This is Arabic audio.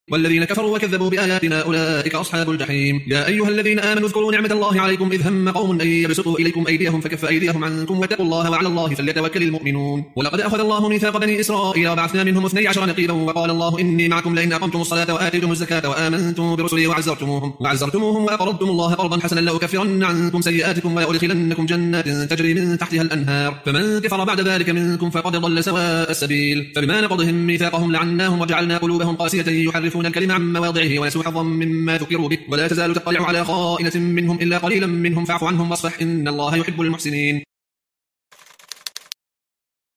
والذين كفروا وكذبوا بآياتنا أولئك أصحاب الجحيم. يا أيها الذين آمنوا اذكروا نعمة الله عليكم إذ هم قوم أن يبسطوا إليكم أيديهم فكف أيديهم عنكم واتقوا الله وعلى الله فليتوكل المؤمنون. ولقد أخذ الله ميثاق بني إسرائيل وبعثنا منهم 12 نقيبا وقال الله إني معكم لئن أقمتم الصلاة وآتيتم الزكاة وآمنتم برسلي وعزرتموهم وأقرضتم الله قرضا حسنا لأكفرن عنكم سيئاتكم ولأدخلنكم جنات تجري من تحتها الأنهار فمن كفر بعد ذلك منكم فقد ضل سواء السبيل. فبما نقضهم ميثاقهم لعناهم وجعلنا قلوبهم قاسية يحرفون الكلم عن مواضعه ونسوا حظا مما ذكروا به ولا تزال تطلع على خائنة منهم إلا قليلا منهم فاعف عنهم واصفح إن الله يحب المحسنين.